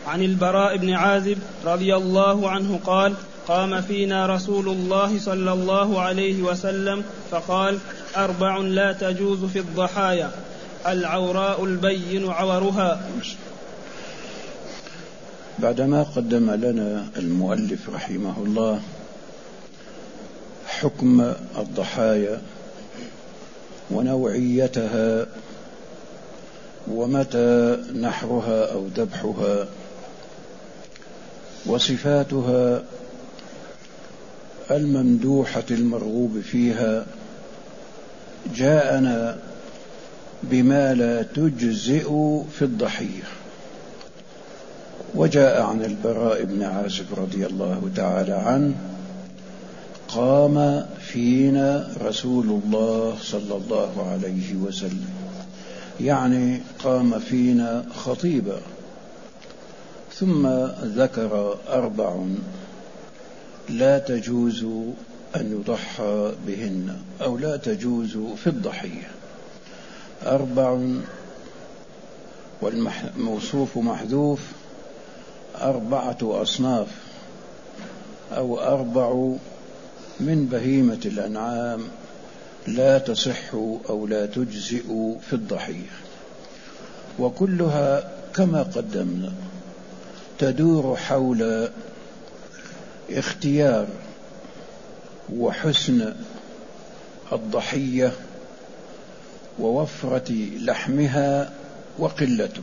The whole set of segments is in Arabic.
عن البراء بن عازب رضي الله عنه قال: قام فينا رسول الله صلى الله عليه وسلم فقال: 4 لا تجوز في الضحايا: العوراء البين عورها. بعدما قدم لنا المؤلف رحمه الله حكم الضحايا ونوعيتها ومتى نحرها أو ذبحها وصفاتها الممدوحة المرغوب فيها، جاءنا بما لا تجزئ في الضحية. وجاء عن البراء بن عازب رضي الله تعالى عنه: قام فينا رسول الله صلى الله عليه وسلم، يعني قام فينا خطيبا، ثم ذكر 4 لا تجوز أن يضحى بهن أو لا تجوز في الضحية. 4 والموصوف محذوف، 4 أصناف أو 4 من بهيمة الأنعام لا تصح أو لا تجزئ في الضحية، وكلها كما قدمنا تدور حول اختيار وحسن الضحية ووفرة لحمها وقلته.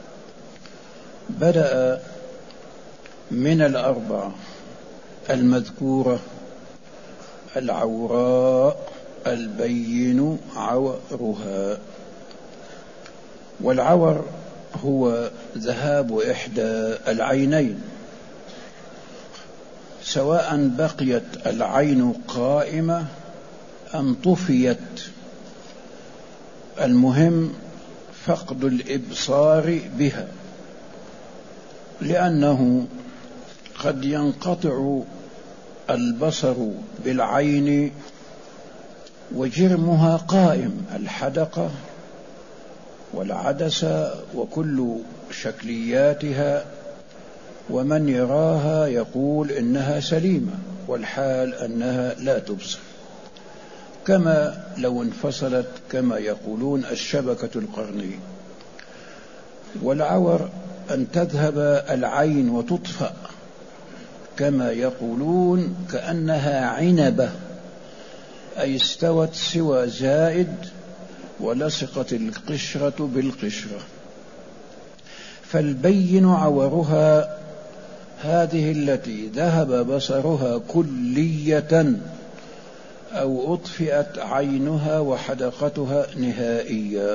بدأ من 4 المذكورة: العوراء البين عورها. والعور هو ذهاب إحدى العينين، سواء بقيت العين قائمة أم طفيت، المهم فقد الإبصار بها، لأنه قد ينقطع البصر بالعين وجرمها قائم، الحدقة والعدسة وكل شكلياتها، ومن يراها يقول إنها سليمة والحال أنها لا تبصر، كما لو انفصلت كما يقولون الشبكة القرنية. والعور أن تذهب العين وتطفأ كما يقولون كأنها عنبة، أي استوت سوى زائد ولصقت القشرة بالقشرة. فالبين عورها هذه التي ذهب بصرها كلية أو أطفئت عينها وحدقتها نهائيا.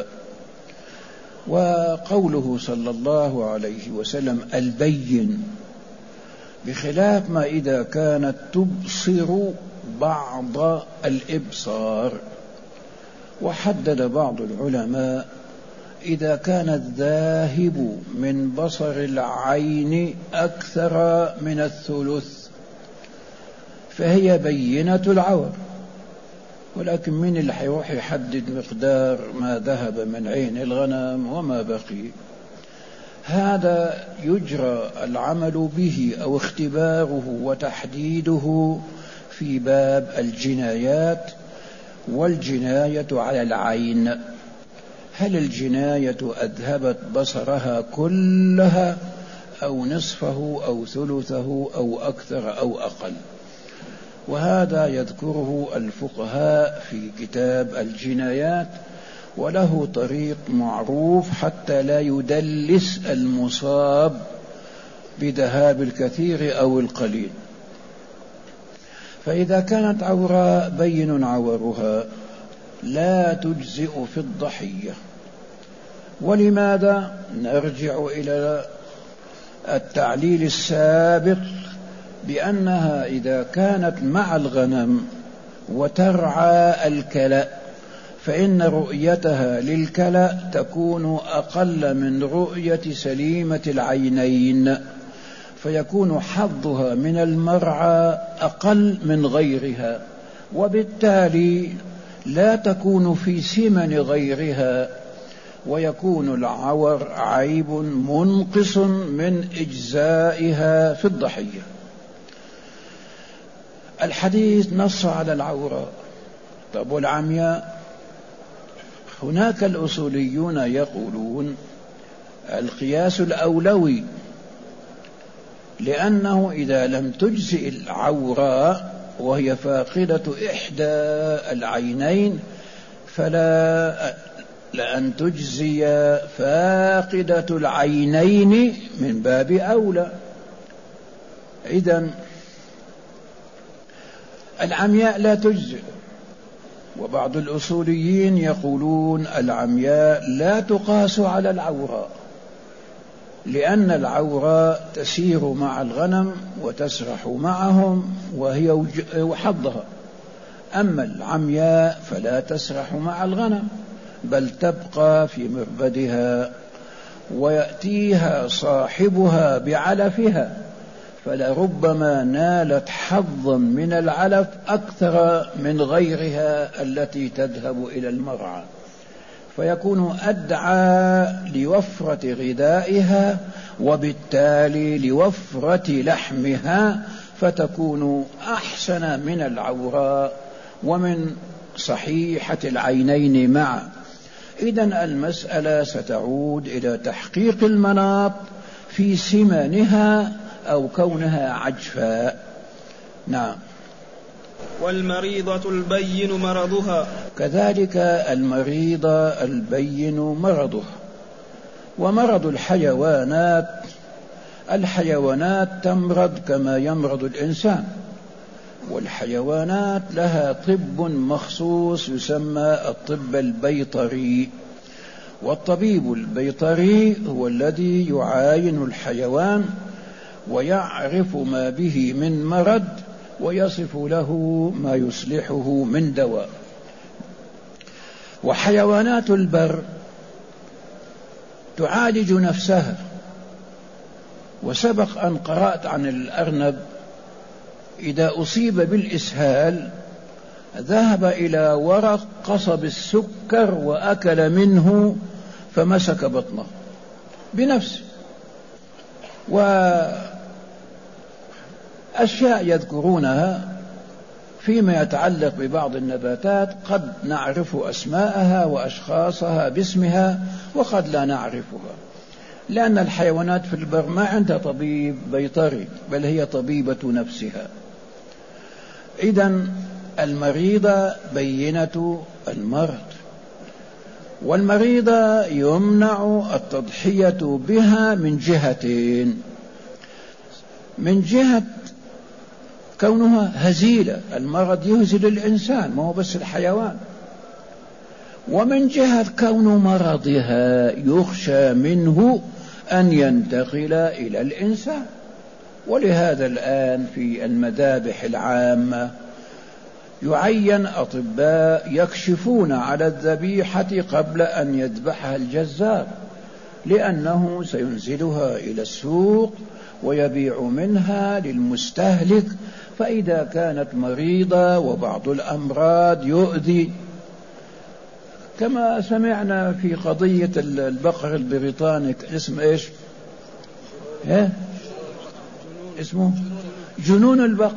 وقوله صلى الله عليه وسلم البين، بخلاف ما إذا كانت تبصر بعض الإبصار. وحدد بعض العلماء إذا كان الذاهب من بصر العين أكثر من الثلث فهي بينة العور، ولكن من اللي حيروح يحدد مقدار ما ذهب من عين الغنم وما بقي؟ هذا يجرى العمل به أو اختباره وتحديده في باب الجنايات، والجناية على العين. هل الجناية أذهبت بصرها كلها أو نصفه أو ثلثه أو أكثر أو أقل؟ وهذا يذكره الفقهاء في كتاب الجنايات، وله طريق معروف حتى لا يدلس المصاب بذهاب الكثير أو القليل. فإذا كانت عوراء بين عورها لا تجزئ في الضحية. ولماذا؟ نرجع إلى التعليل السابق بأنها إذا كانت مع الغنم وترعى الكلأ فإن رؤيتها للكلأ تكون أقل من رؤية سليمة العينين، فيكون حظها من المرعى أقل من غيرها، وبالتالي لا تكون في سمن غيرها ويكون العور عيب منقص من إجزائها في الضحية. الحديث نص على العورة. طب والعمياء؟ هناك الأصوليون يقولون القياس الأولوي، لأنه إذا لم تجزئ العوراء وهي فاقدة إحدى العينين فلا لأن تجزي فاقدة العينين من باب أولى. إذن العمياء لا تجزئ. وبعض الأصوليين يقولون العمياء لا تقاس على العوراء، لأن العوراء تسير مع الغنم وتسرح معهم وهي حظها، أما العمياء فلا تسرح مع الغنم بل تبقى في مربدها ويأتيها صاحبها بعلفها، فلربما نالت حظا من العلف أكثر من غيرها التي تذهب إلى المرعى، فيكون أدعى لوفرة غذائها وبالتالي لوفرة لحمها، فتكون أحسن من العوراء ومن صحيحة العينين معا. إذن المسألة ستعود إلى تحقيق المناط في سمنها أو كونها عجفاء. نعم. والمريضة البين مرضها، كذلك المريضة البين مرضها. ومرض الحيوانات تمرض كما يمرض الإنسان، والحيوانات لها طب مخصوص يسمى الطب البيطري، والطبيب البيطري هو الذي يعاين الحيوان ويعرف ما به من مرض ويصف له ما يصلحه من دواء. وحيوانات البر تعالج نفسها. وسبق أن قرأت عن الأرنب إذا أصيب بالإسهال ذهب إلى ورق قصب السكر وأكل منه فمسك بطنه بنفسه. وأشياء يذكرونها فيما يتعلق ببعض النباتات قد نعرف أسماءها وأشخاصها باسمها وقد لا نعرفها، لأن الحيوانات في البر ما عندها طبيب بيطري بل هي طبيبة نفسها. إذن المريضة بينة المرض، والمريضة يمنع التضحية بها من جهتين: من جهة كونها هزيلة، المرض يهزل الإنسان ما هو بس الحيوان، ومن جهة كون مرضها يخشى منه أن ينتقل إلى الإنسان. ولهذا الآن في المذابح العامة يعين أطباء يكشفون على الذبيحة قبل أن يذبحها الجزار، لأنه سينزلها إلى السوق ويبيع منها للمستهلك، فإذا كانت مريضة وبعض الأمراض يؤذي، كما سمعنا في قضية البقر البريطاني اسمه إيش؟ اسمه جنون البقر،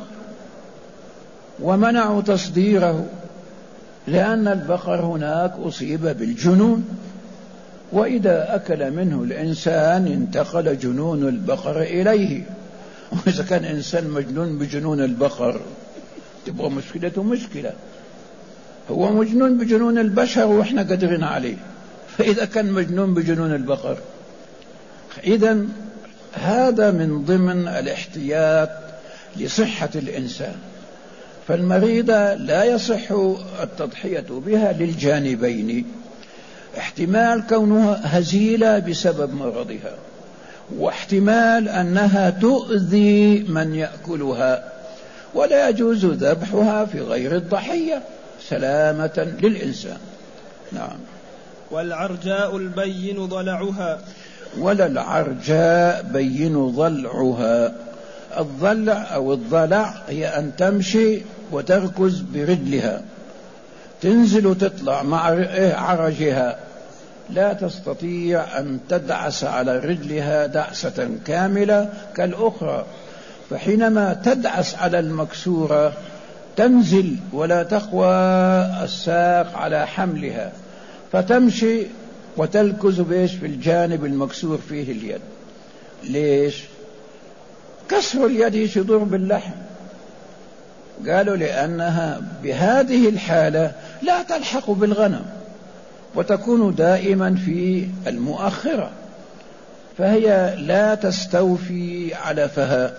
ومنعوا تصديره لأن البقر هناك أصيب بالجنون، وإذا أكل منه الإنسان انتقل جنون البقر إليه. وإذا كان إنسان مجنون بجنون البقر تبقى مشكلته مشكلة، هو مجنون بجنون البشر وإحنا قادرين عليه، فإذا كان مجنون بجنون البقر. إذن هذا من ضمن الاحتياط لصحة الإنسان. فالمريضة لا يصح التضحية بها للجانبين: احتمال كونها هزيلة بسبب مرضها، واحتمال أنها تؤذي من يأكلها، ولا يجوز ذبحها في غير الضحية سلامة للإنسان. نعم. والعرجاء البين ضلعها، ولا العرجاء بين ضلعها. الضلع أو الضلع هي أن تمشي وتركز برجلها، تنزل وتطلع مع عرجها، لا تستطيع أن تدعس على رجلها دعسة كاملة كالأخرى، فحينما تدعس على المكسورة تنزل ولا تقوى الساق على حملها، فتمشي وتلكز بيش في الجانب المكسور فيه اليد. ليش؟ كسر اليد يشضر باللحم. قالوا لأنها بهذه الحالة لا تلحق بالغنم وتكون دائما في المؤخرة، فهي لا تستوفي علفها.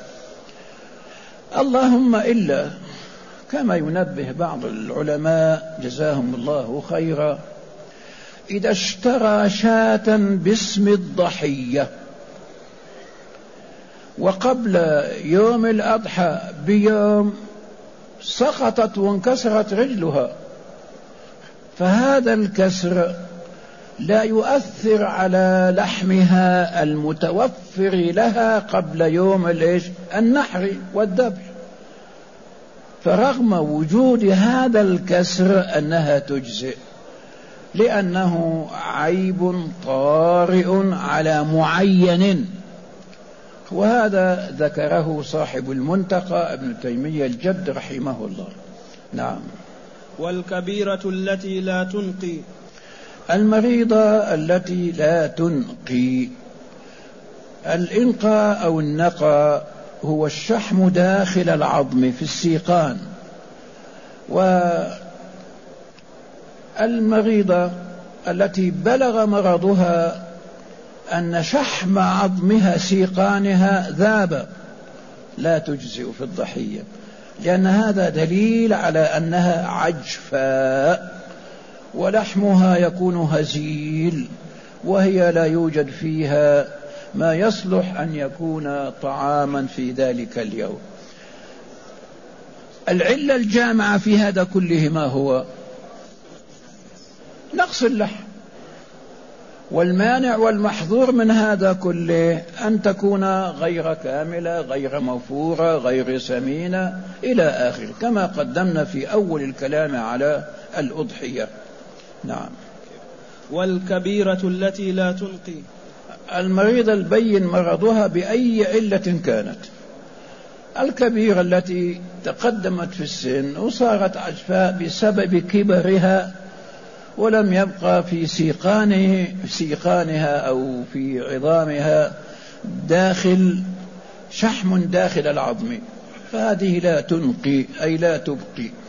اللهم إلا كما ينبه بعض العلماء جزاهم الله خيرا، إذا اشترى شاة باسم الضحية وقبل يوم الأضحى بيوم سقطت وانكسرت رجلها، فهذا الكسر لا يؤثر على لحمها المتوفر لها قبل يوم النحر والذبح، فرغم وجود هذا الكسر أنها تجزئ، لأنه عيب طارئ على معين. وهذا ذكره صاحب المنتقى ابن تيمية الجد رحمه الله. نعم. والكبيرة التي لا تنقي، المريضة التي لا تنقي. الإنقاء أو النقى هو الشحم داخل العظم في السيقان. والمريضة التي بلغ مرضها أن شحم عظمها سيقانها ذاب لا تجزئ في الضحية، لأن هذا دليل على أنها عجفاء ولحمها يكون هزيل، وهي لا يوجد فيها ما يصلح أن يكون طعاما في ذلك اليوم. العلة الجامعة في هذا كله ما هو؟ نقص اللحم. والمانع والمحظور من هذا كله أن تكون غير كاملة، غير موفورة، غير سمينة إلى آخر، كما قدمنا في أول الكلام على الأضحية. نعم. والكبيرة التي لا تنقي. المريضة البين مرضها بأي علة كانت. الكبيرة التي تقدمت في السن وصارت عجفاء بسبب كبرها ولم يبقى في سيقانها أو في عظامها شحم داخل العظم، فهذه لا تنقي أي لا تبقي.